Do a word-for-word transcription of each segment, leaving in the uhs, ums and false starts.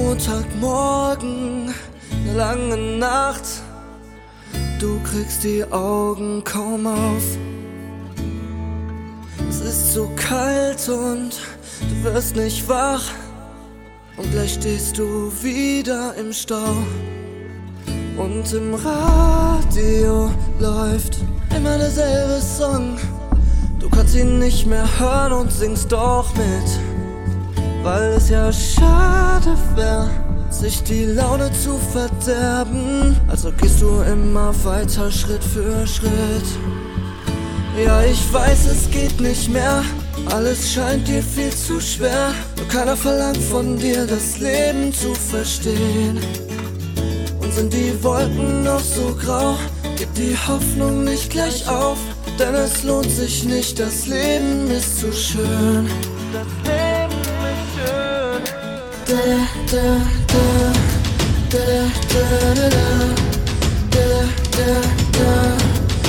Montagmorgen, eine lange Nacht, du kriegst die Augen kaum auf. Es ist so kalt und du wirst nicht wach, und gleich stehst du wieder im Stau. Und im Radio läuft immer derselbe Song, du kannst ihn nicht mehr hören und singst doch mit, weil es ja schade wäre, sich die Laune zu verderben. Also gehst du immer weiter Schritt für Schritt. Ja, ich weiß, es geht nicht mehr, alles scheint dir viel zu schwer, nur keiner verlangt von dir, das Leben zu verstehen. Und sind die Wolken noch so grau, gib die Hoffnung nicht gleich auf, denn es lohnt sich nicht, das Leben ist zu schön. Das Leben ist schön. Da, da, da, da, da, da, da, da, da, da.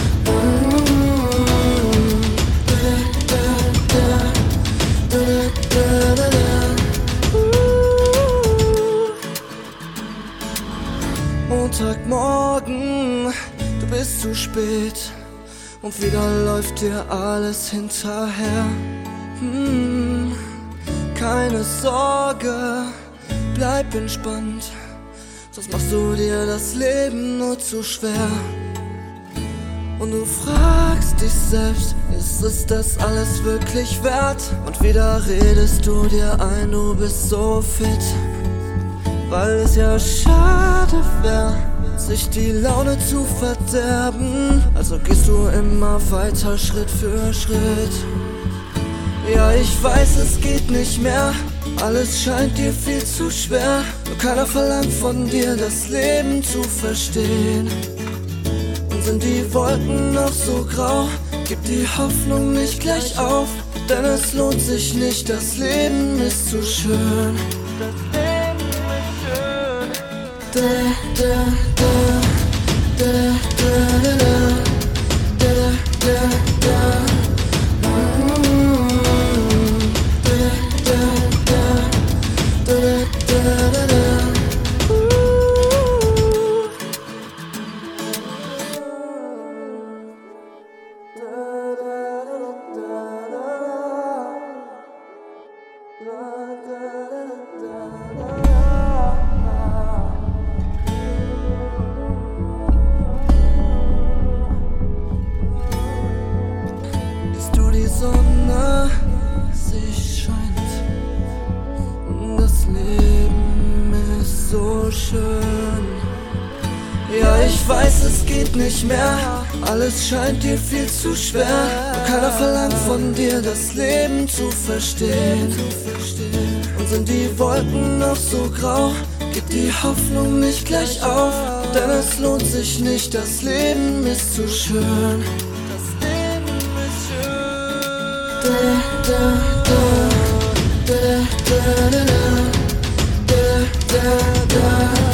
Montagmorgen, du bist zu spät und wieder läuft dir alles hinterher. Hm, keine Sorge, bleib entspannt, sonst machst du dir das Leben nur zu schwer. Und du fragst dich selbst, ist es das alles wirklich wert? Und wieder redest du dir ein, du bist so fit, weil es ja schade wäre, sich die Laune zu verderben. Also gehst du immer weiter Schritt für Schritt. Ja, ich weiß, es geht nicht mehr, alles scheint dir viel zu schwer, nur keiner verlangt von dir, das Leben zu verstehen. Und sind die Wolken noch so grau, gib die Hoffnung nicht gleich auf, denn es lohnt sich nicht, das Leben ist zu schön. Das Leben ist schön. Da, da, da, da, da, da, da, da, da, da. Die Sonne, sie scheint und das Leben ist so schön. Ja, ich weiß, es geht nicht mehr, alles scheint dir viel zu schwer, und keiner verlangt von dir, das Leben zu verstehen. Und sind die Wolken noch so grau, gib die Hoffnung nicht gleich auf, denn es lohnt sich nicht, das Leben ist zu schön. Da, da, da, da, da, da, da, da, da.